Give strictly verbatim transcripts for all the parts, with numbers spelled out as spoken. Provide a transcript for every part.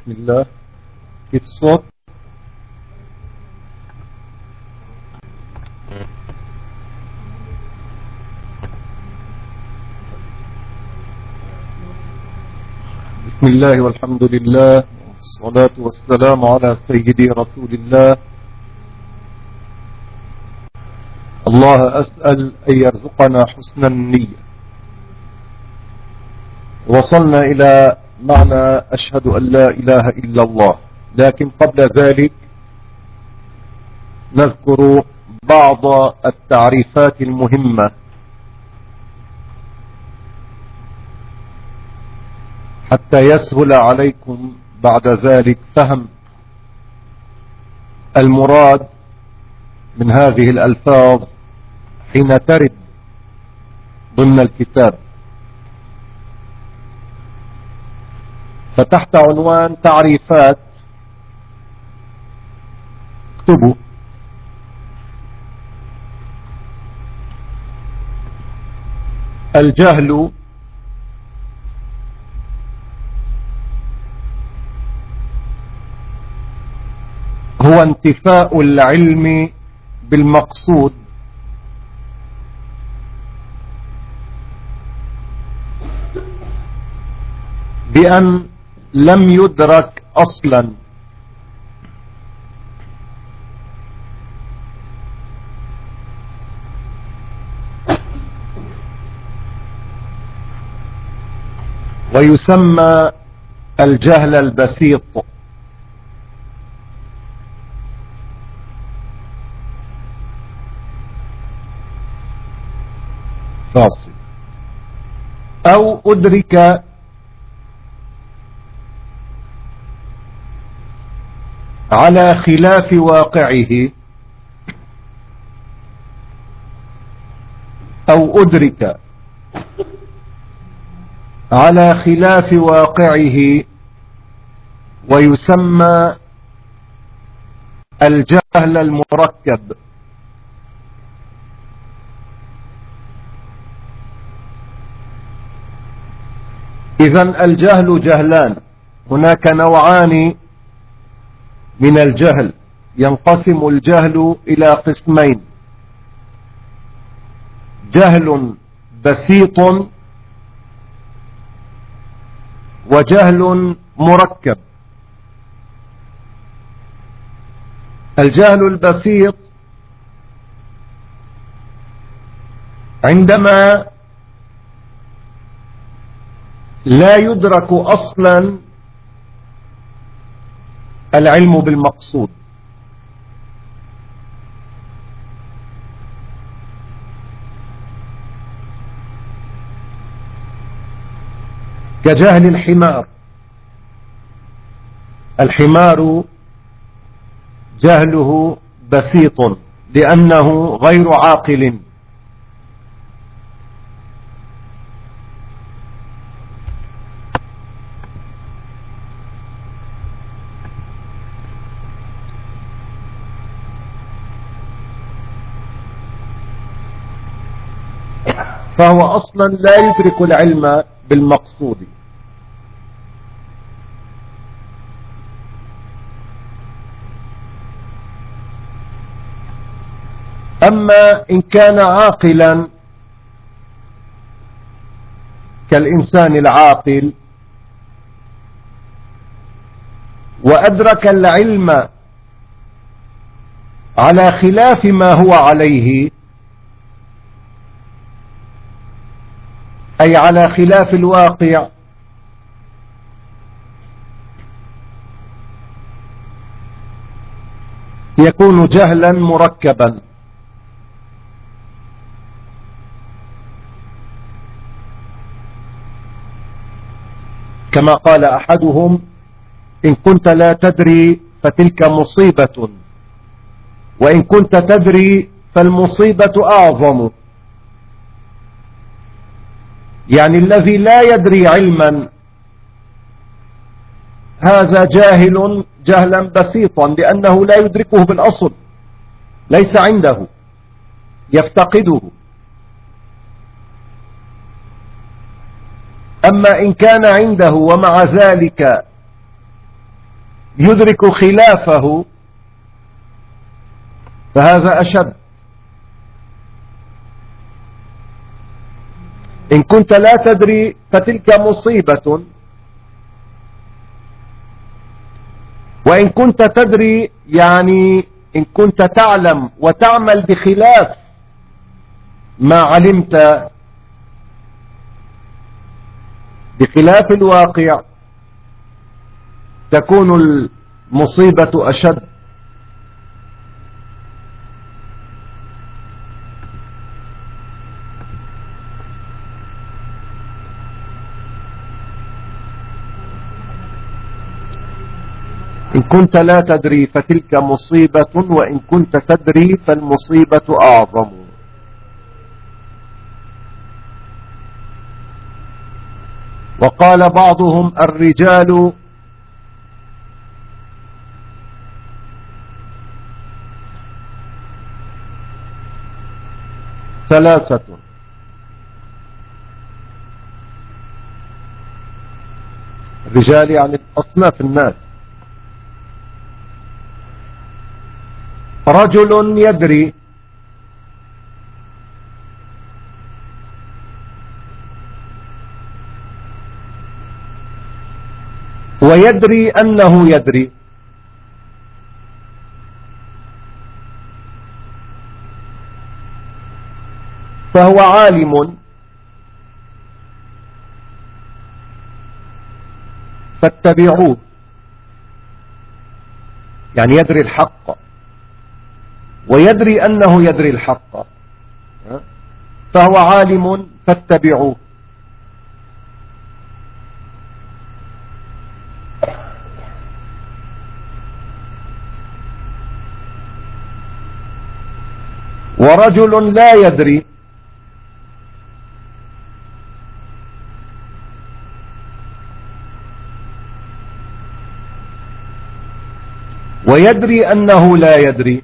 بسم الله. كيف الصوت؟ بسم الله والحمد لله والصلاة والسلام على سيدي رسول الله. الله أسأل أن يرزقنا حسن النية. وصلنا إلى معنى أشهد أن لا إله إلا الله، لكن قبل ذلك نذكر بعض التعريفات المهمة حتى يسهل عليكم بعد ذلك فهم المراد من هذه الألفاظ حين ترد ضمن الكتاب. فتحت عنوان تعريفات اكتبوا: الجهل هو انتفاء العلم بالمقصود بأن لم يدرك أصلا ويسمى الجهل البسيط. فاصل. أو أدرك على خلاف واقعه، أو أدرك على خلاف واقعه ويسمى الجهل المركب. إذن الجهل جهلان، هناك نوعان من الجهل. ينقسم الجهل إلى قسمين: جهل بسيط وجهل مركب. الجهل البسيط عندما لا يدرك أصلا العلم بالمقصود، كجهل الحمار. الحمار جهله بسيط لأنه غير عاقل. فهو أصلا لا يدرك العلم بالمقصود. أما إن كان عاقلا كالإنسان العاقل وأدرك العلم على خلاف ما هو عليه، أي على خلاف الواقع، يكون جهلا مركبا. كما قال أحدهم: إن كنت لا تدري فتلك مصيبة، وإن كنت تدري فالمصيبة أعظم. يعني الذي لا يدري علما هذا جاهل جهلا بسيطا، لأنه لا يدركه بالأصل، ليس عنده، يفتقده. أما إن كان عنده ومع ذلك يدرك خلافه فهذا أشد. إن كنت لا تدري فتلك مصيبة، وإن كنت تدري يعني إن كنت تعلم وتعمل بخلاف ما علمت، بخلاف الواقع، تكون المصيبة أشد. إن كنت لا تدري فتلك مصيبة، وإن كنت تدري فالمصيبة أعظم. وقال بعضهم الرجال ثلاثة: الرجال يعني أصناف الناس. رجل يدري ويدري أنه يدري، فهو عالم فاتبعوه، يعني يدري الحق ويدري أنه يدري الحق، فهو عالم فاتبعوه. ورجل لا يدري ويدري أنه لا يدري،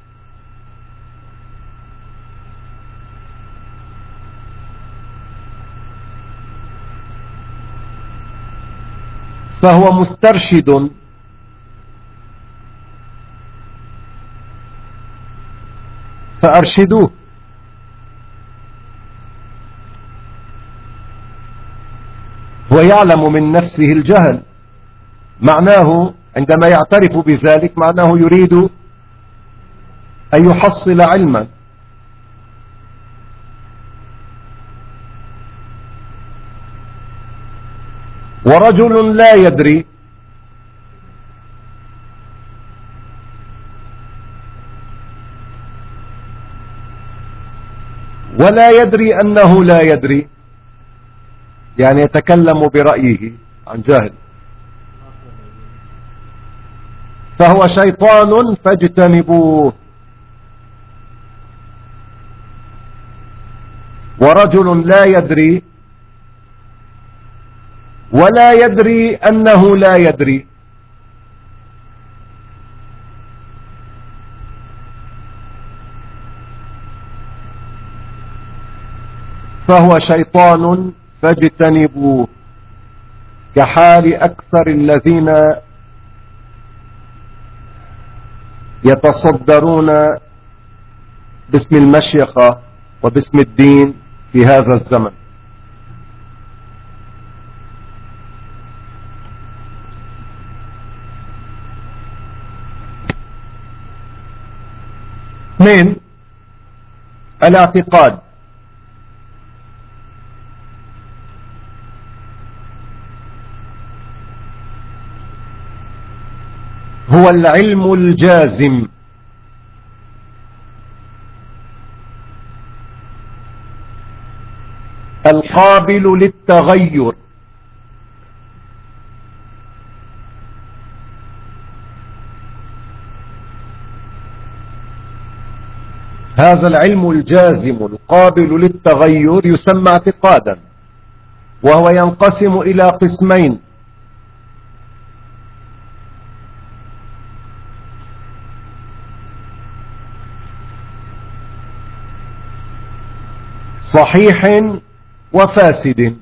فهو مسترشد فأرشدوه. هو يعلم من نفسه الجهل، معناه عندما يعترف بذلك معناه يريد أن يحصل علما. ورجل لا يدري ولا يدري أنه لا يدري، يعني يتكلم برأيه عن جهل، فهو شيطان فاجتنبوه. ورجل لا يدري ولا يدري أنه لا يدري، فهو شيطان فاجتنبوه، كحال أكثر الذين يتصدرون باسم المشيخة وباسم الدين في هذا الزمن. اثنين: الاعتقاد. هو العلم الجازم القابل للتغير، هذا العلم الجازم القابل للتغير يسمى اعتقادا، وهو ينقسم إلى قسمين: صحيح وفاسد.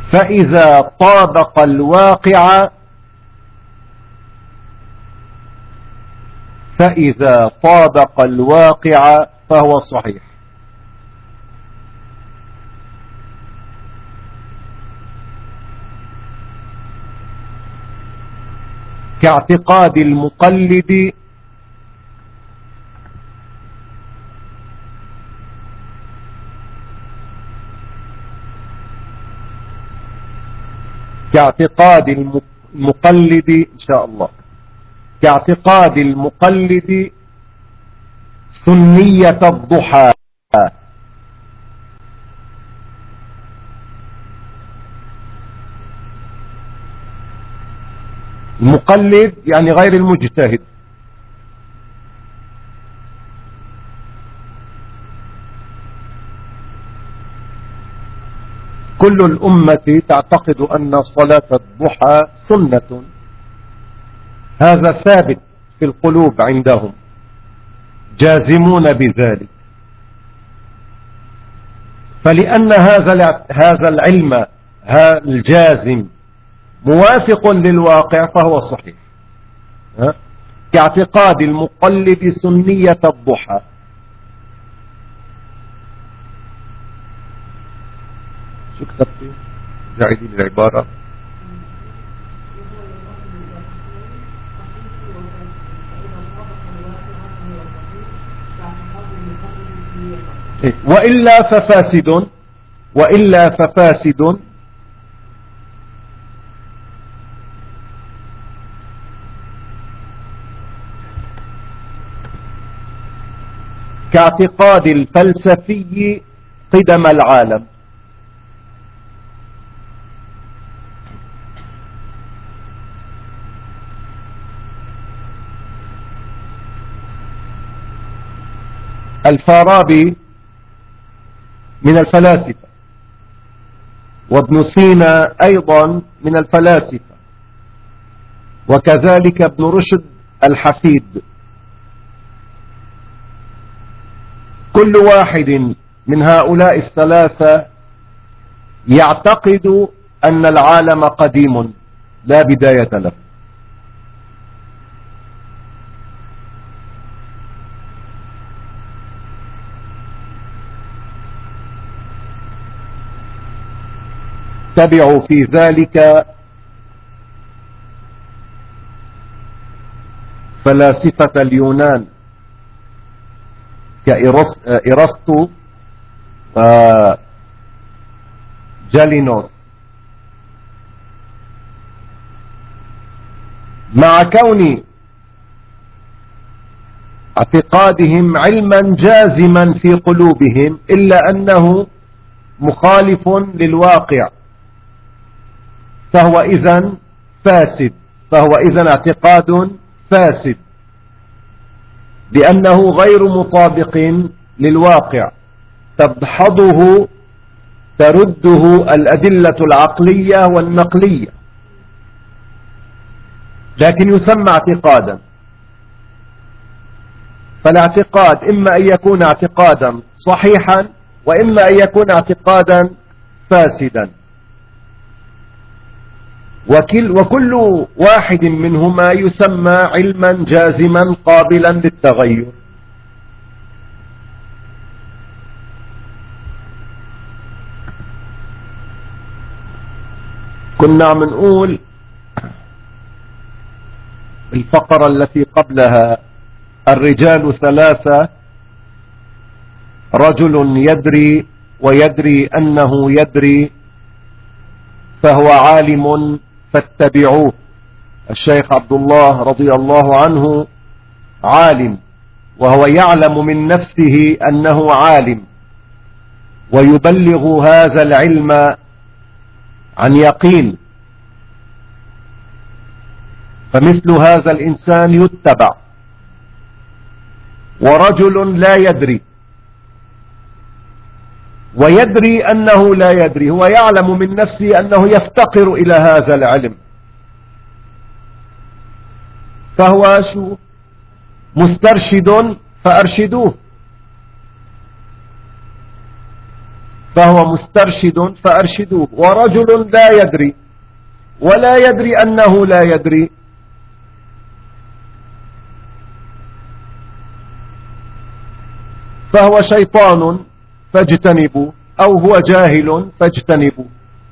فإذا طابق الواقع فإذا طابق الواقع فهو صحيح. كاعتقاد المقلد كاعتقاد المقلد إن شاء الله كاعتقاد المقلد سنية الضحى. المقلد يعني غير المجتهد. كل الأمة تعتقد أن صلاة الضحى سنة، هذا ثابت في القلوب عندهم، جازمون بذلك. فلأن هذا هذا العلم الجازم موافق للواقع فهو صحيح. كاعتقاد المقلد سنية الضحى. شو كتبتي؟ جعلي لي العبارة. وإلا ففاسد وإلا ففاسد كاعتقاد الفلسفي قدم العالم. الفارابي من الفلاسفة، وابن سينا أيضا من الفلاسفة، وكذلك ابن رشد الحفيد. كل واحد من هؤلاء الثلاثة يعتقد أن العالم قديم لا بداية له. تبعوا في ذلك فلاسفة اليونان كإرسطو جالينوس. مع كون اعتقادهم علما جازما في قلوبهم إلا أنه مخالف للواقع، فهو إذن فاسد فهو إذن اعتقاد فاسد، لأنه غير مطابق للواقع، تدحضه ترده الأدلة العقلية والنقلية، لكن يسمى اعتقادا. فالاعتقاد إما أن يكون اعتقادا صحيحا وإما أن يكون اعتقادا فاسدا، وكل, وكل واحد منهما يسمى علما جازما قابلا للتغير. كنا عم نقول الفقرة التي قبلها الرجال ثلاثة: رجل يدري ويدري أنه يدري فهو عالم فاتبعوه. الشيخ عبد الله رضي الله عنه عالم، وهو يعلم من نفسه أنه عالم، ويبلغ هذا العلم عن يقين، فمثل هذا الإنسان يتبع. ورجل لا يدري ويدري أنه لا يدري، هو يعلم من نفسه أنه يفتقر إلى هذا العلم، فهو شو مسترشد فأرشدوه. فهو مسترشد فأرشدوه. ورجل لا يدري ولا يدري أنه لا يدري، فهو شيطان فاجتنبوه، أو هو جاهل فاجتنبوه.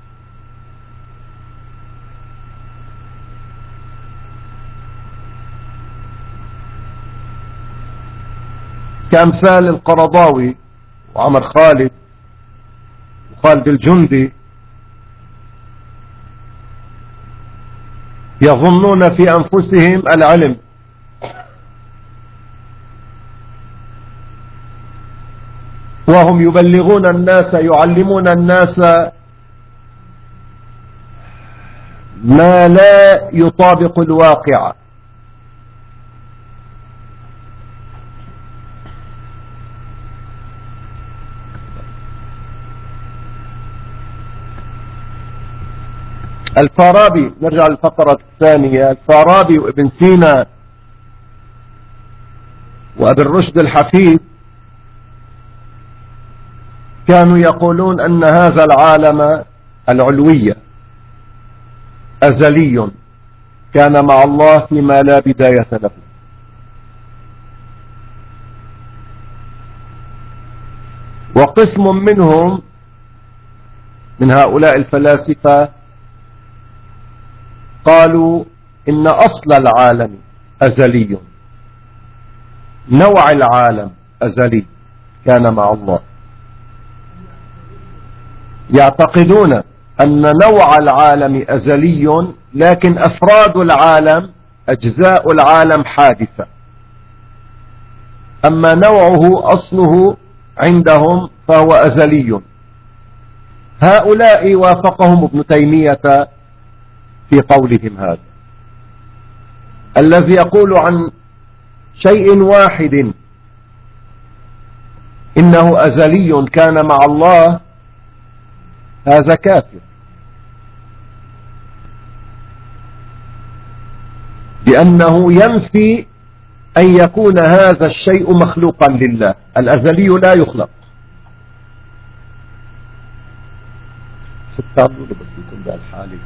كأمثال القرضاوي وعمر خالد وخالد الجندي، يظنون في أنفسهم العلم، وهم يبلغون الناس يعلمون الناس ما لا يطابق الواقع. الفارابي، نرجع للفقرة الثانية، الفارابي وابن سينا وابن رشد الحفيد كانوا يقولون أن هذا العالم العلوي أزلي كان مع الله فيما لا بداية له. وقسم منهم من هؤلاء الفلاسفة قالوا إن أصل العالم أزلي، نوع العالم أزلي كان مع الله. يعتقدون أن نوع العالم أزلي، لكن أفراد العالم أجزاء العالم حادثة، أما نوعه أصله عندهم فهو أزلي. هؤلاء وافقهم ابن تيمية في قولهم هذا، الذي يقول عن شيء واحد إنه أزلي كان مع الله هذا كافر، لأنه ينفي أن يكون هذا الشيء مخلوقا لله. الأزلي لا يخلق. ستعملوا بس يكون ده الحالي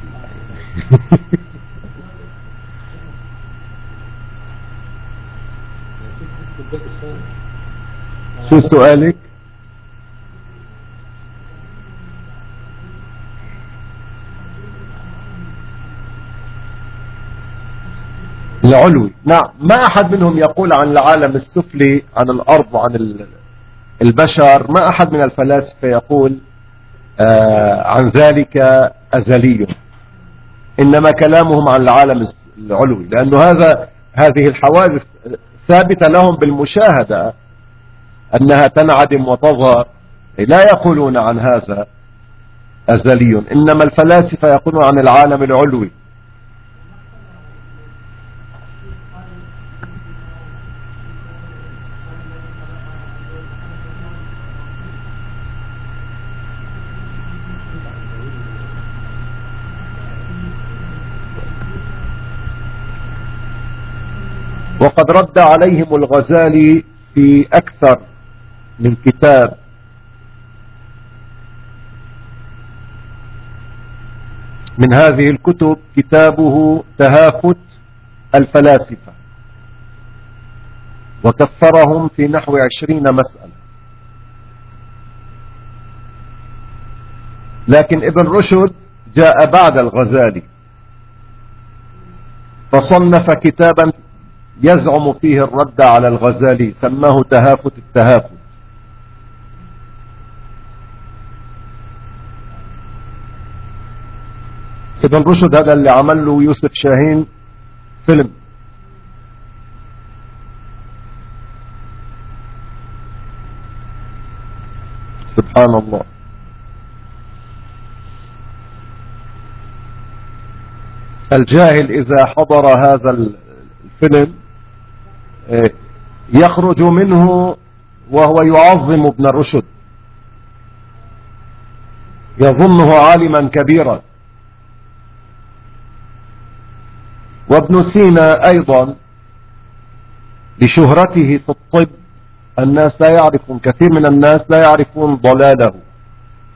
شو سؤالك؟ العلوي، نعم. ما أحد منهم يقول عن العالم السفلي، عن الأرض وعن البشر، ما أحد من الفلاسفة يقول آه عن ذلك أزلي، إنما كلامهم عن العالم العلوي، لأنه هذا هذه الحوادث ثابتة لهم بالمشاهدة أنها تنعدم وتظهر، لا يقولون عن هذا أزلي، إنما الفلاسفة يقولون عن العالم العلوي. وقد رد عليهم الغزالي في أكثر من كتاب، من هذه الكتب كتابه تهافت الفلاسفة، وكفرهم في نحو عشرين مسألة. لكن ابن رشد جاء بعد الغزالي فصنف كتابا يزعم فيه الرد على الغزالي، سماه تهافت التهافت. ابن رشد هذا اللي عمل له يوسف شاهين فيلم. سبحان الله. الجاهل إذا حضر هذا الفيلم يخرج منه وهو يعظم ابن رشد، يظنه عالما كبيرا. وابن سينا أيضا لشهرته في الطب الناس لا يعرفون، كثير من الناس لا يعرفون ضلاله،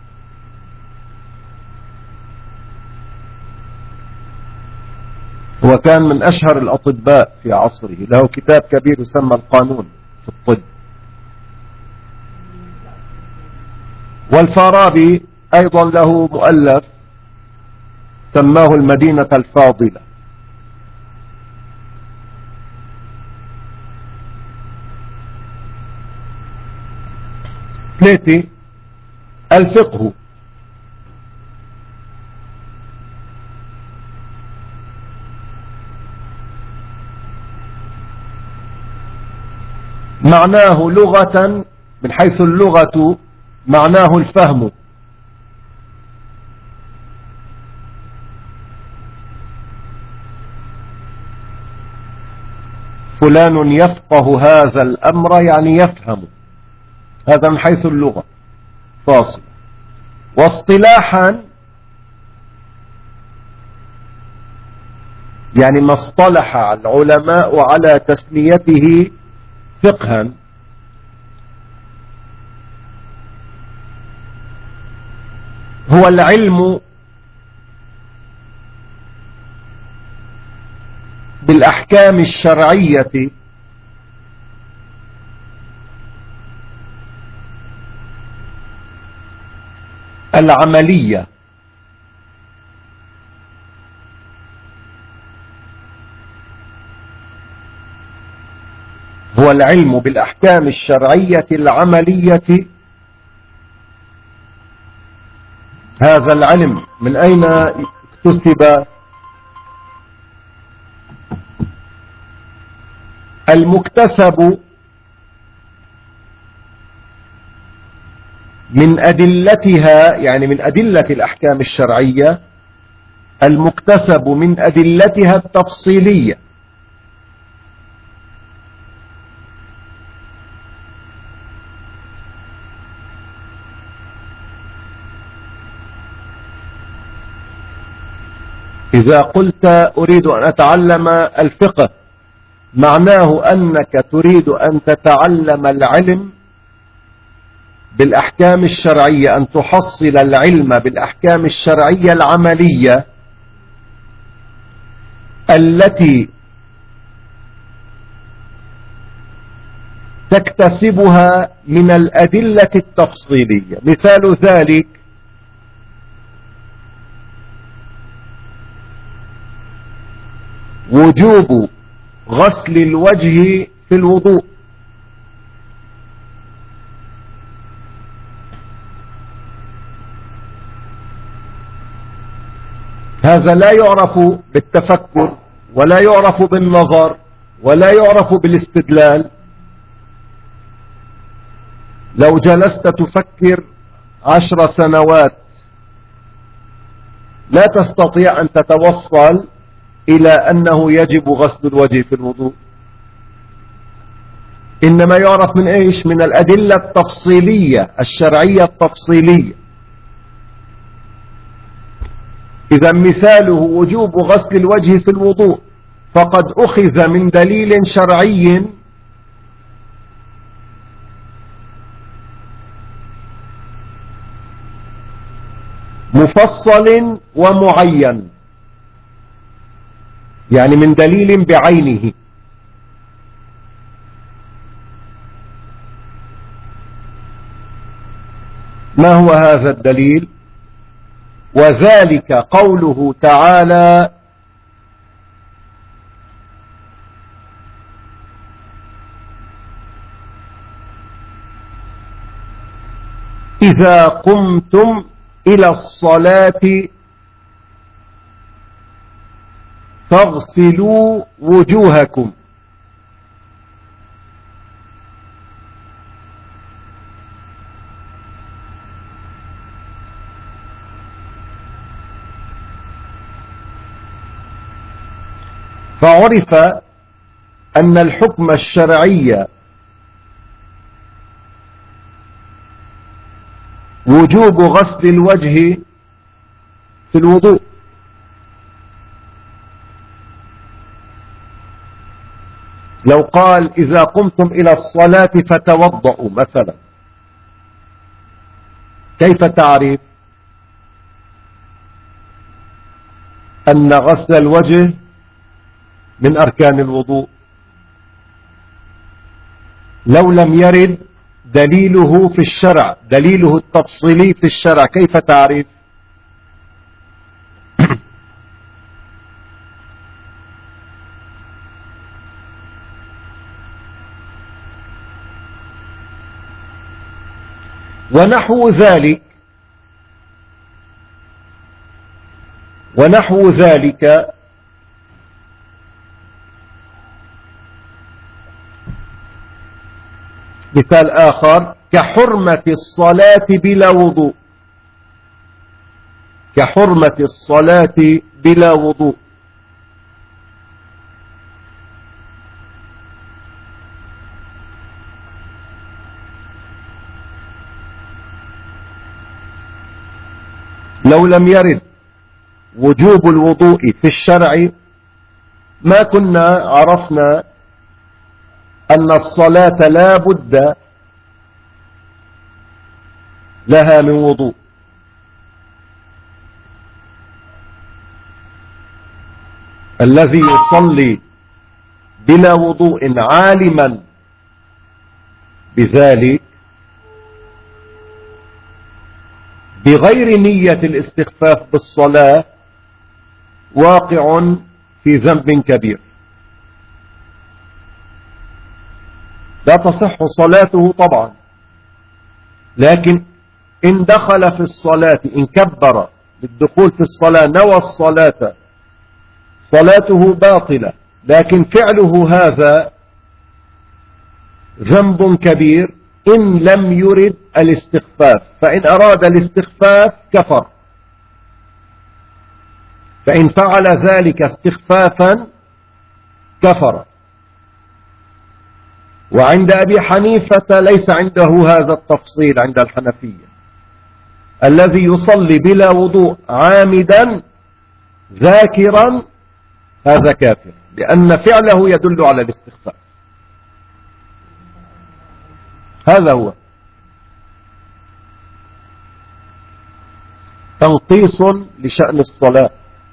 هو كان من أشهر الأطباء في عصره، له كتاب كبير يسمى القانون في الطب. والفارابي أيضا له مؤلف سماه المدينة الفاضلة. ثلاثة، الفقه. معناه لغة، من حيث اللغة معناه الفهم. فلان يفقه هذا الأمر يعني يفهم، هذا من حيث اللغة فاصل. واصطلاحا يعني ما اصطلح العلماء على تسميته فقها. هو العلم بالأحكام الشرعية العملية هو العلم بالأحكام الشرعية العملية. هذا العلم من أين اكتسب؟ المكتسب من أدلتها، يعني من أدلة الأحكام الشرعية، المكتسب من أدلتها التفصيلية. إذا قلت أريد أن أتعلم الفقه معناه أنك تريد أن تتعلم العلم بالأحكام الشرعية، أن تحصل العلم بالأحكام الشرعية العملية التي تكتسبها من الأدلة التفصيلية. مثال ذلك وجوب غسل الوجه في الوضوء. هذا لا يعرف بالتفكر ولا يعرف بالنظر ولا يعرف بالاستدلال. لو جلست تفكر عشر سنوات لا تستطيع أن تتوصل إلى أنه يجب غسل الوجه في الوضوء. إنما يعرف من إيش؟ من الأدلة التفصيلية الشرعية التفصيلية. إذا مثاله وجوب غسل الوجه في الوضوء فقد أخذ من دليل شرعي مفصل ومعين، يعني من دليل بعينه. ما هو هذا الدليل؟ وذلك قوله تعالى: إذا قمتم إلى الصلاة فاغسلوا وجوهكم. فعرف أن الحكم الشرعي وجوب غسل الوجه في الوضوء. لو قال إذا قمتم إلى الصلاة فتوضؤوا مثلا، كيف تعرف أن غسل الوجه من أركان الوضوء. لو لم يرد دليله في الشرع، دليله التفصيلي في الشرع، كيف تعرف؟ ونحو ذلك ونحو ذلك مثال آخر كحرمة الصلاة بلا وضوء، كحرمة الصلاة بلا وضوء. لو لم يرد وجوب الوضوء في الشرع ما كنا عرفنا أن الصلاة لا بد لها من وضوء. الذي يصلي بلا وضوء عالما بذلك بغير نية الاستخفاف بالصلاة واقع في ذنب كبير، لا تصح صلاته طبعا، لكن إن دخل في الصلاة، إن كبر بالدخول في الصلاة نوى الصلاة، صلاته باطلة، لكن فعله هذا ذنب كبير إن لم يرد الاستخفاف. فإن أراد الاستخفاف كفر، فإن فعل ذلك استخفافا كفر. وعند أبي حنيفة ليس عنده هذا التفصيل. عند الحنفية الذي يصلي بلا وضوء عامدا ذاكرا هذا كافر، لأن فعله يدل على الاستخفاف. هذا هو تنقيص لشأن الصلاة.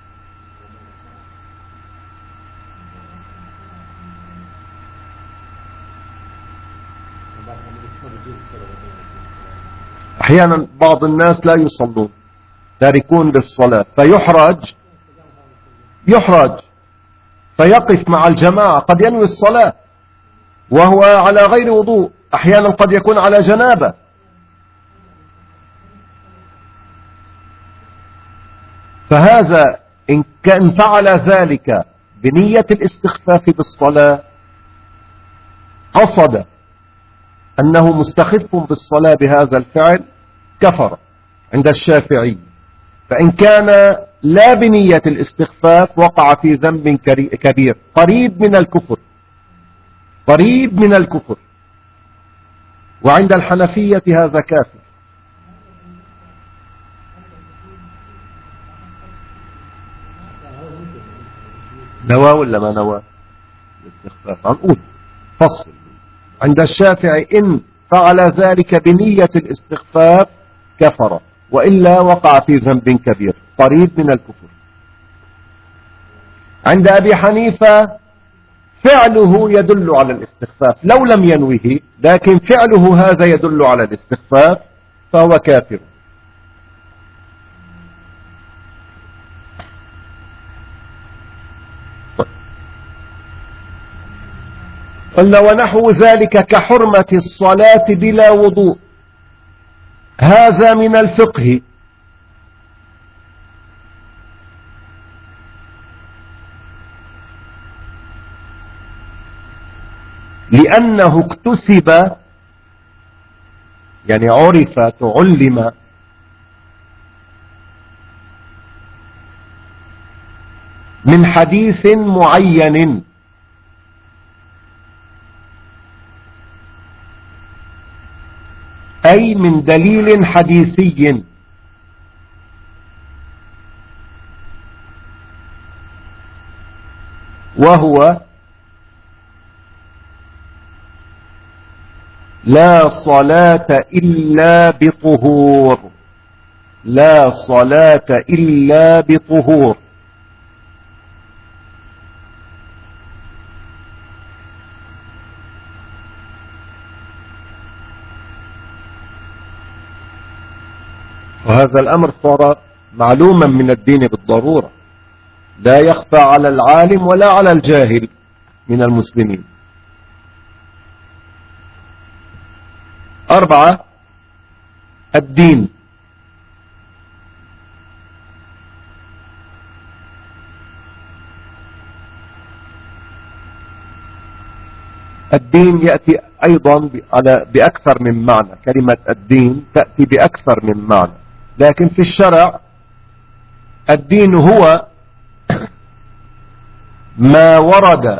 أحيانا بعض الناس لا يصلون، تاركون للصلاة، فيحرج يحرج فيقف مع الجماعة، قد ينوي الصلاة وهو على غير وضوء، أحيانا قد يكون على جنابة، فهذا إن كان فعل ذلك بنية الاستخفاف بالصلاة، قصد أنه مستخف بالصلاة بهذا الفعل، كفر عند الشافعي. فإن كان لا بنية الاستخفاف وقع في ذنب كبير قريب من الكفر، قريب من الكفر. وعند الحنفية هذا كافر. نوى ولا ما نوى الاستخفاف؟ هنقول فصل. عند الشافعي إن فعل ذلك بنية الاستخفاف كفر، وإلا وقع في ذنب كبير قريب من الكفر. عند أبي حنيفة فعله يدل على الاستخفاف لو لم ينوه، لكن فعله هذا يدل على الاستخفاف فهو كافر. قلنا ونحو ذلك كحرمة الصلاة بلا وضوء، هذا من الفقه. لأنه اكتسب، يعني عرف، تعلم من حديث معين، أي من دليل حديثي، وهو لا صلاة إلا بطهور، لا صلاة إلا بطهور. وهذا الأمر صار معلوما من الدين بالضرورة، لا يخفى على العالم ولا على الجاهل من المسلمين. أربعة، الدين. الدين يأتي أيضا على بأكثر من معنى، كلمة الدين تأتي بأكثر من معنى، لكن في الشرع الدين هو ما ورد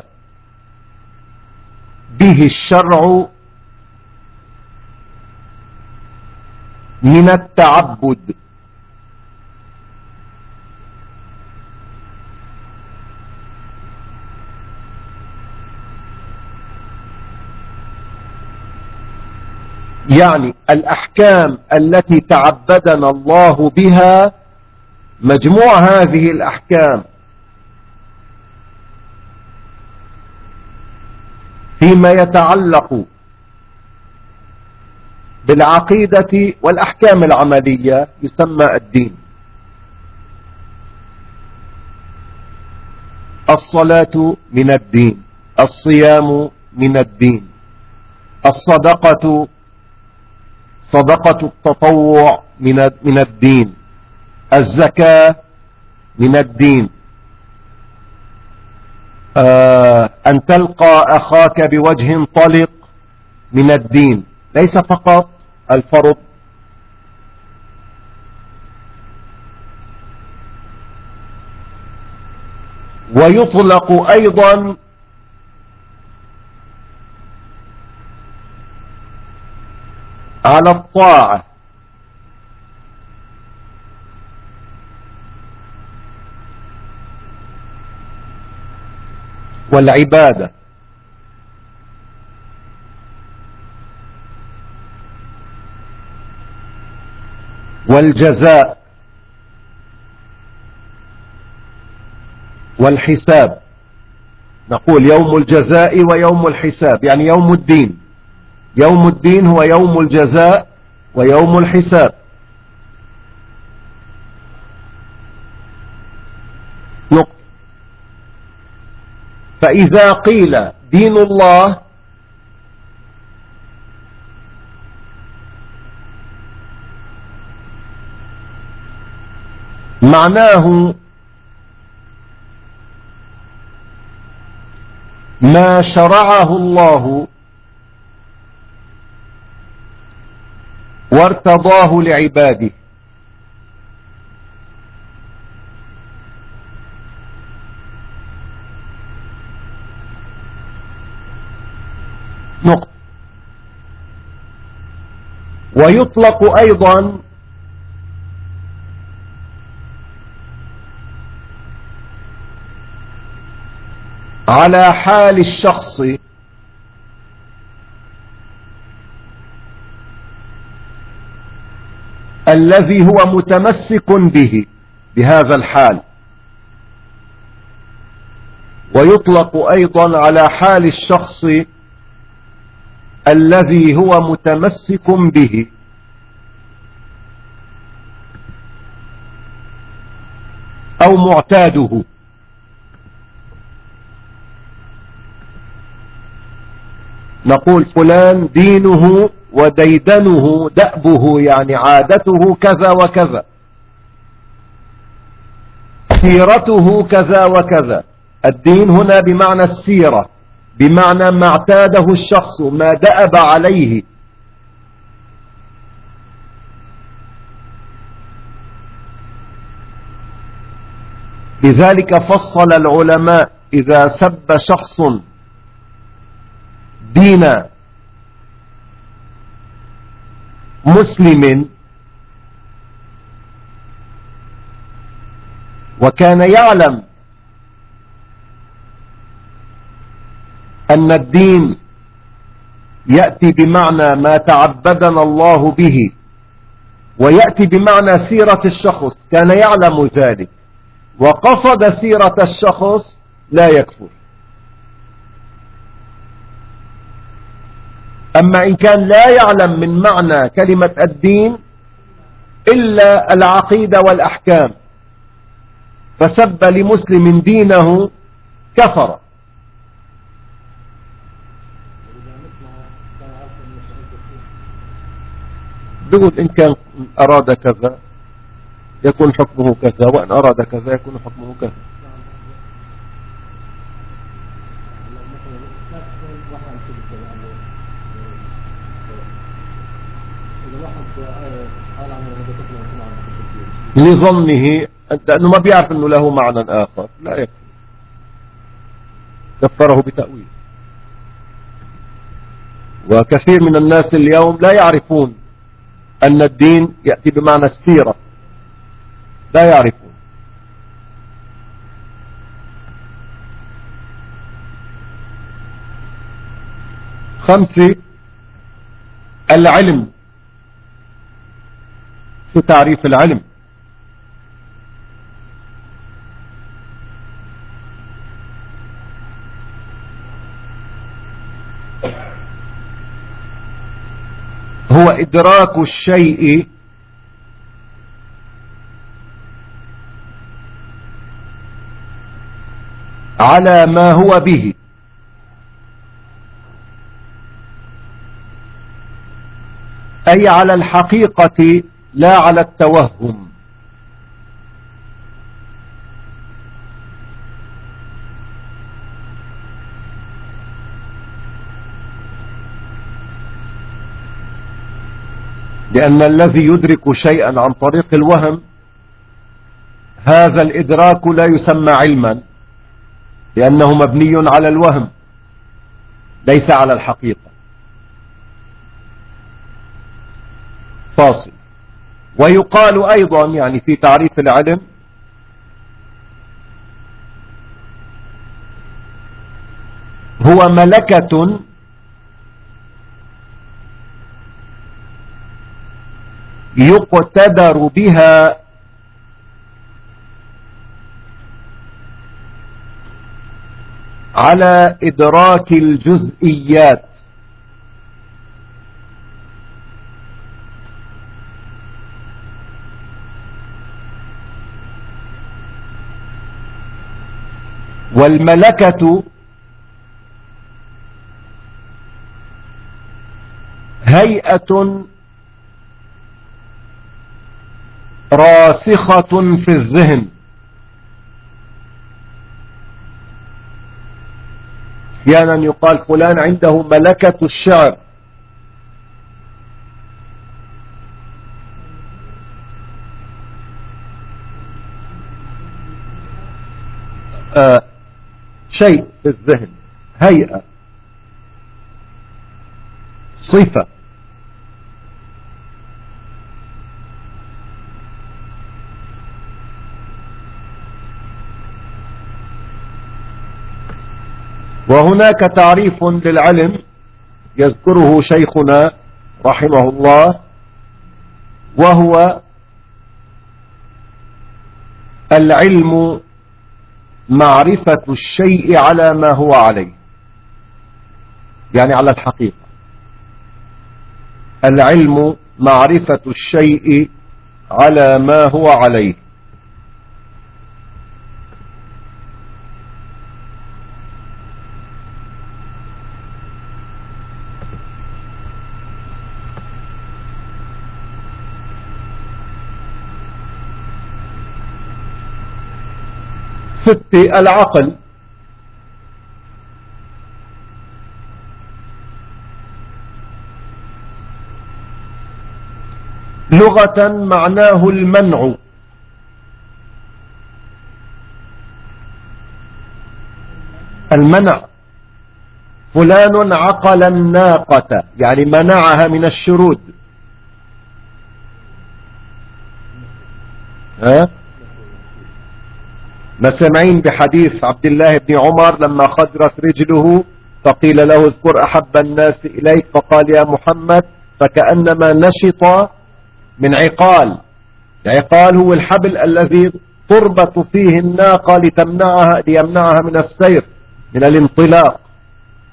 به الشرع من التعبد، يعني الأحكام التي تعبدنا الله بها، مجموع هذه الأحكام فيما يتعلق بالعقيدة والأحكام العملية يسمى الدين. الصلاة من الدين، الصيام من الدين، الصدقة صدقة التطوع من الدين، الزكاة من الدين، آه أن تلقى أخاك بوجه طلق من الدين، ليس فقط الفرض. ويطلق أيضا على الطاعة والعبادة، والجزاء والحساب. نقول يوم الجزاء ويوم الحساب، يعني يوم الدين. يوم الدين هو يوم الجزاء ويوم الحساب. نقطة. فإذا قيل دين الله معناه ما شرعه الله وارتضاه لعباده. نقطة. ويطلق أيضا على حال الشخص الذي هو متمسك به، بهذا الحال. ويطلق أيضا على حال الشخص الذي هو متمسك به أو معتاده. نقول فلان دينه وديدنه دأبه، يعني عادته كذا وكذا، سيرته كذا وكذا. الدين هنا بمعنى السيرة، بمعنى ما اعتاده الشخص، ما دأب عليه. لذلك فصل العلماء إذا سب شخص دين مسلم وكان يعلم أن الدين يأتي بمعنى ما تعبدنا الله به، ويأتي بمعنى سيرة الشخص، كان يعلم ذلك وقصد سيرة الشخص، لا يكفر. أما إن كان لا يعلم من معنى كلمة الدين إلا العقيدة والأحكام، فسب لمسلم دينه كفر. بيقول إن كان أراد كذا يكون حكمه كذا، وإن أراد كذا يكون حكمه كذا. لظنه لأنه ما بيعرف أنه له معنى آخر لا يكفي، كفره بتأويل. وكثير من الناس اليوم لا يعرفون أن الدين يأتي بمعنى السيرة، لا يعرفون. خمسة، العلم. شو تعريف العلم؟ هو إدراك الشيء على ما هو به، أي على الحقيقة لا على التوهم. لأن الذي يدرك شيئا عن طريق الوهم هذا الإدراك لا يسمى علما، لأنه مبني على الوهم ليس على الحقيقة. فاصل. ويقال أيضا يعني في تعريف العلم هو ملكة يقتدر بها على إدراك الجزئيات، والملكة هيئة راسخة في الذهن. أحيانا يقال فلان عنده ملكة الشعر، آه شيء في الذهن، هيئة، صفة. وهناك تعريف للعلم يذكره شيخنا رحمه الله، وهو العلم معرفة الشيء على ما هو عليه، يعني على الحقيقة. العلم معرفة الشيء على ما هو عليه. ستة، العقل. لغة معناه المنع، المنع. فلان عقل الناقة يعني منعها من الشرود. ها؟ ما سمعين بحديث عبد الله بن عمر لما خدرت رجله فقيل له اذكر أحب الناس إليك فقال يا محمد فكأنما نشط من عقال. العقال هو الحبل الذي تربط فيه الناقة لتمنعها ليمنعها من السير، من الانطلاق.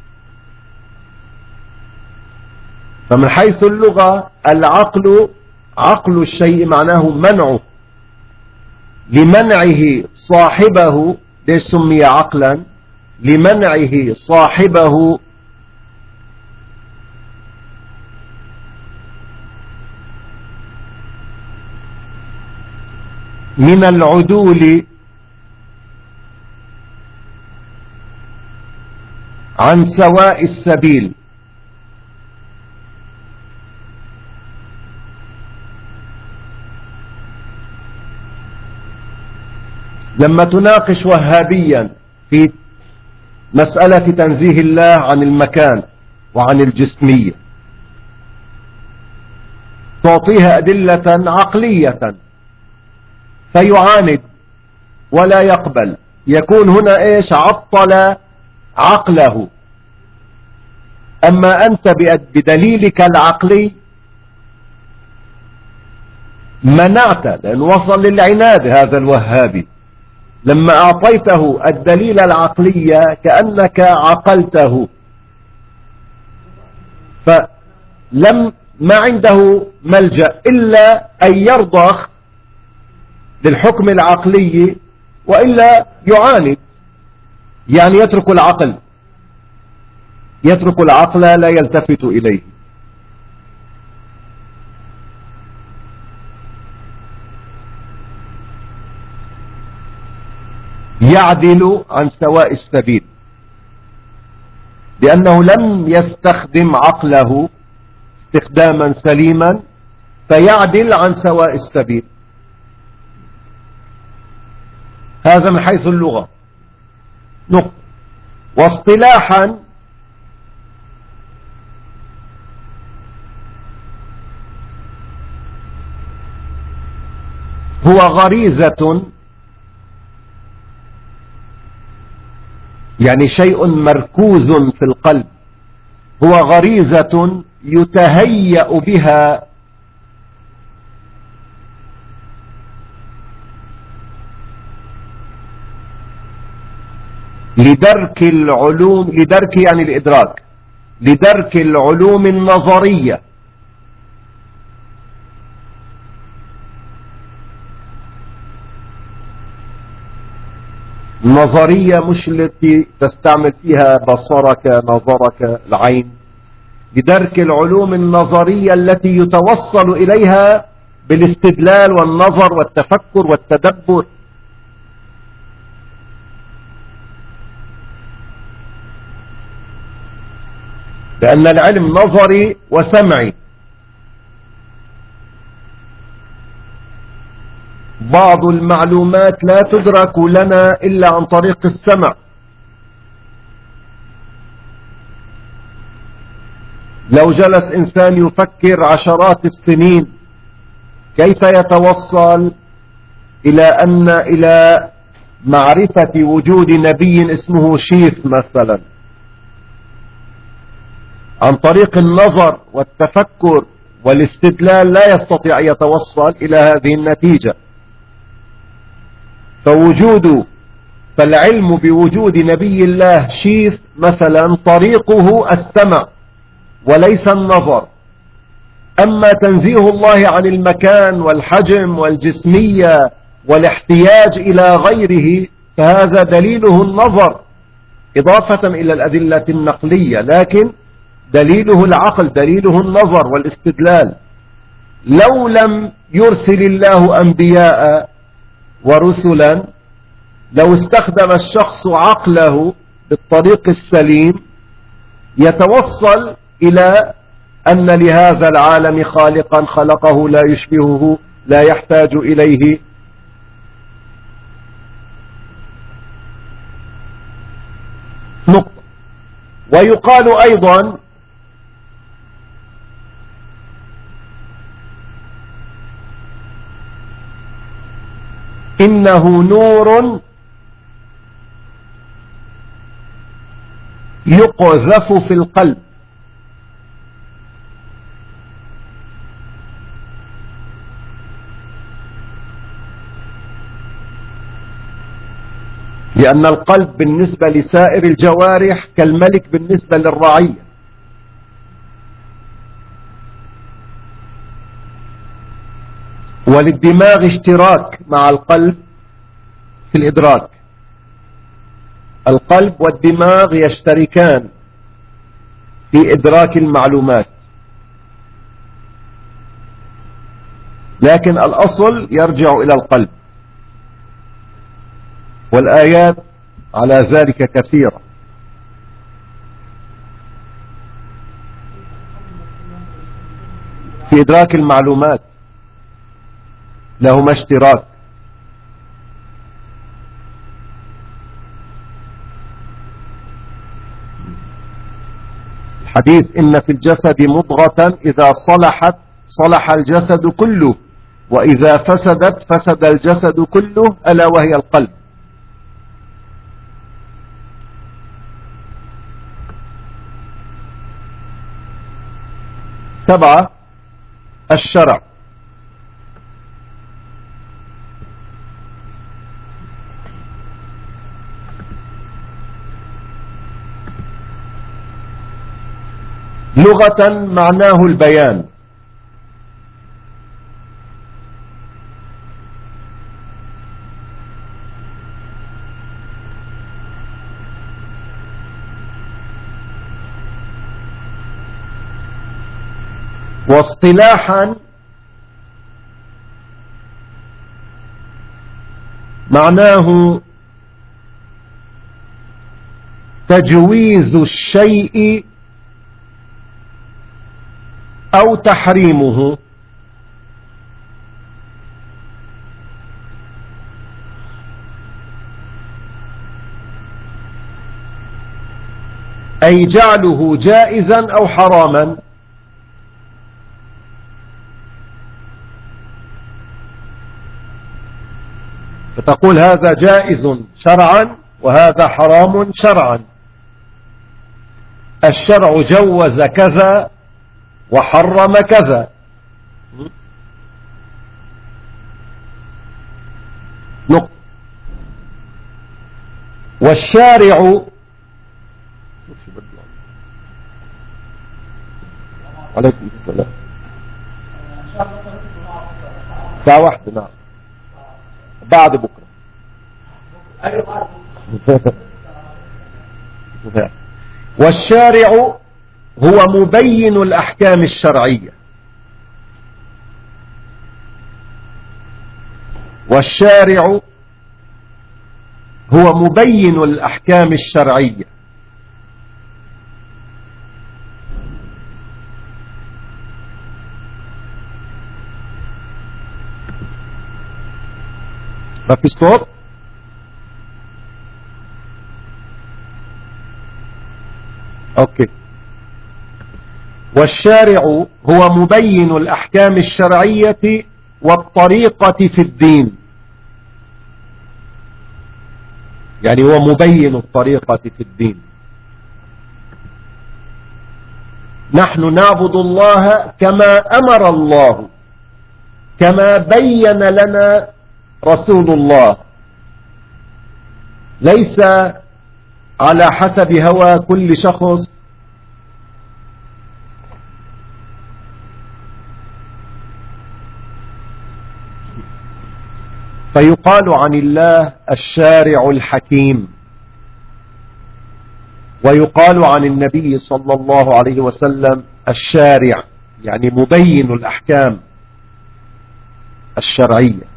فمن حيث اللغة العقل عقل الشيء معناه منعه، لمنعه صاحبه. ليش سمي عقلا؟ لمنعه صاحبه من العدول عن سواء السبيل. لما تناقش وهابيا في مسألة تنزيه الله عن المكان وعن الجسمية، تعطيها أدلة عقلية فيعاند ولا يقبل، يكون هنا إيش؟ عطل عقله. أما أنت بدليلك العقلي منعت، لأن وصل للعناد هذا الوهابي. لما أعطيته الدليل العقلي كأنك عقلته، فلم ما عنده ملجأ إلا أن يرضخ للحكم العقلي، وإلا يعاند، يعني يترك العقل، يترك العقل لا يلتفت إليه. يعدل عن سواء السبيل، لأنه لم يستخدم عقله استخداما سليما، فيعدل عن سواء السبيل. هذا من حيث اللغة نقطة. واصطلاحا هو غريزة، يعني شيء مركوز في القلب، هو غريزة يتهيأ بها لدرك العلوم، لدرك يعني الإدراك، لدرك العلوم النظرية، النظرية مش التي تستعمل فيها بصرك نظرك العين، لدرك العلوم النظرية التي يتوصل إليها بالاستدلال والنظر والتفكر والتدبر. لأن العلم نظري وسمعي. بعض المعلومات لا تدرك لنا إلا عن طريق السمع. لو جلس إنسان يفكر عشرات السنين كيف يتوصل إلى أن إلى معرفة وجود نبي اسمه شيث مثلا؟ عن طريق النظر والتفكر والاستدلال لا يستطيع أن يتوصل إلى هذه النتيجة. فوجود فالعلم بوجود نبي الله شيث مثلا طريقه السمع وليس النظر. أما تنزيه الله عن المكان والحجم والجسمية والاحتياج إلى غيره فهذا دليله النظر إضافة إلى الأدلة النقلية، لكن دليله العقل، دليله النظر والاستدلال. لو لم يرسل الله أنبياء ورسلا، لو استخدم الشخص عقله بالطريق السليم يتوصل إلى أن لهذا العالم خالقا خلقه لا يشبهه لا يحتاج إليه. نقطة. ويقال أيضا إنه نور يقذف في القلب، لأن القلب بالنسبة لسائر الجوارح كالملك بالنسبة للرعية. وللدماغ اشتراك مع القلب في الإدراك. القلب والدماغ يشتركان في إدراك المعلومات، لكن الأصل يرجع إلى القلب، والآيات على ذلك كثيرة. في إدراك المعلومات لهما اشتراك. الحديث إن في الجسد مضغة إذا صلحت صلح الجسد كله، وإذا فسدت فسد الجسد كله، ألا وهي القلب. سبعة، الشرع. لغة معناه البيان، واصطلاحا معناه تجويز الشيء أو تحريمه. أي جعله جائزا أو حراما. فتقول هذا جائز شرعا وهذا حرام شرعا. الشرع جوز كذا وحرم كذا. نقطة. والشارع عليكم السلام. الساعة واحدة. نعم بعد بكرة. والشارع هو مبين الأحكام الشرعية. والشارع هو مبين الأحكام الشرعية. ما في صوت؟ اوكي. والشارع هو مبين الأحكام الشرعية والطريقة في الدين، يعني هو مبين الطريقة في الدين. نحن نعبد الله كما أمر الله، كما بين لنا رسول الله، ليس على حسب هوى كل شخص. فيقال عن الله الشارع الحكيم، ويقال عن النبي صلى الله عليه وسلم الشارع، يعني مبين الأحكام الشرعية.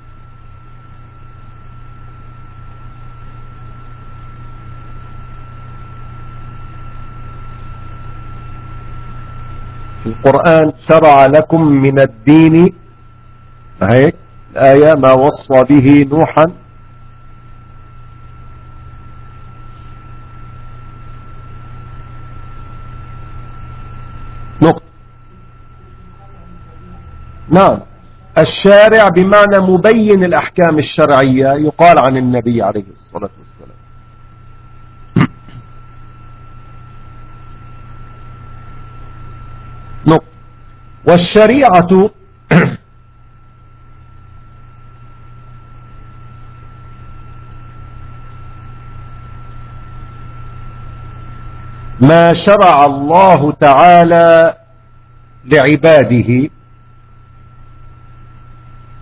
في القرآن شرع لكم من الدين، هيك الآية ما وصى به نوحا نقطة. نعم الشارع بمعنى مبين الأحكام الشرعية، يقال عن النبي عليه الصلاة والسلام. نقطة. والشريعة ما شرع الله تعالى لعباده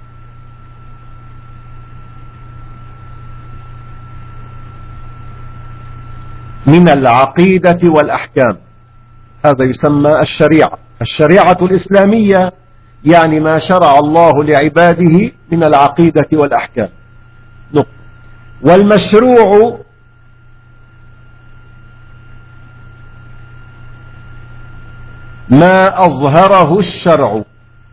من العقيدة والأحكام. هذا يسمى الشريعة. الشريعة الإسلامية يعني ما شرع الله لعباده من العقيدة والأحكام. نقطة. والمشروع ما أظهره الشرع.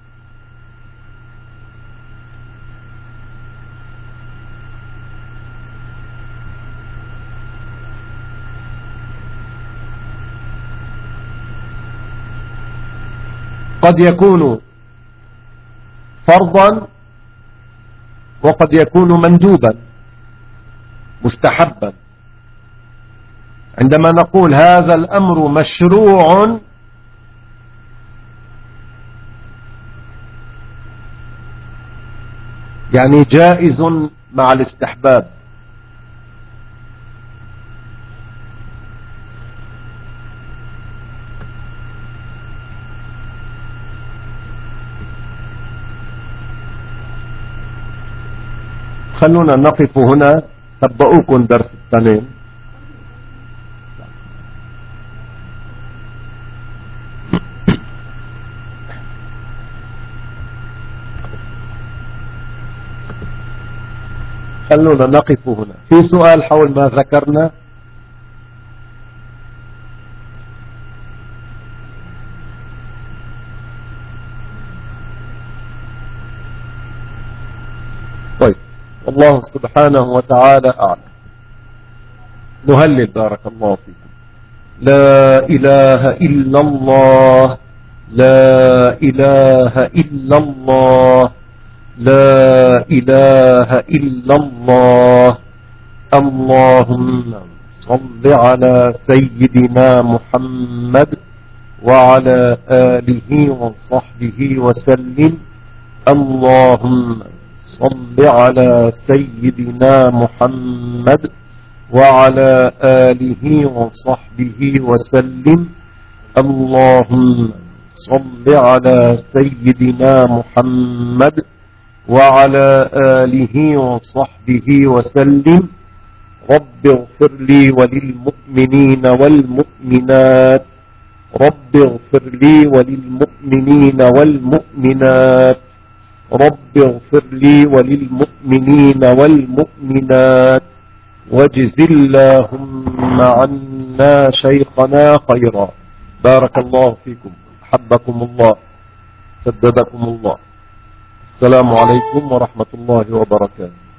قد يكون فرضا وقد يكون مندوبا مستحبا. عندما نقول هذا الأمر مشروع يعني جائز مع الاستحباب. خلونا نقف هنا. سبقوكم درس التنين. خلونا نقف هنا. في سؤال حول ما ذكرنا؟ طيب، والله سبحانه وتعالى أعلم. نهلل بارك الله فيكم. لا إله إلا الله، لا إله إلا الله، لا إله إلا الله. اللهم صل على سيدنا محمد وعلى آله وصحبه وسلم. اللهم صل على سيدنا محمد وعلى آله وصحبه وسلم. اللهم صل على سيدنا محمد وعلى آله وصحبه وسلم. رب اغفر لي وللمؤمنين والمؤمنات، رب اغفر لي وللمؤمنين والمؤمنات، رب اغفر لي وللمؤمنين والمؤمنات. واجز اللهم عنا شيخنا خيرا. بارك الله فيكم، أحبكم الله، سددكم الله. السلام عليكم ورحمة الله وبركاته.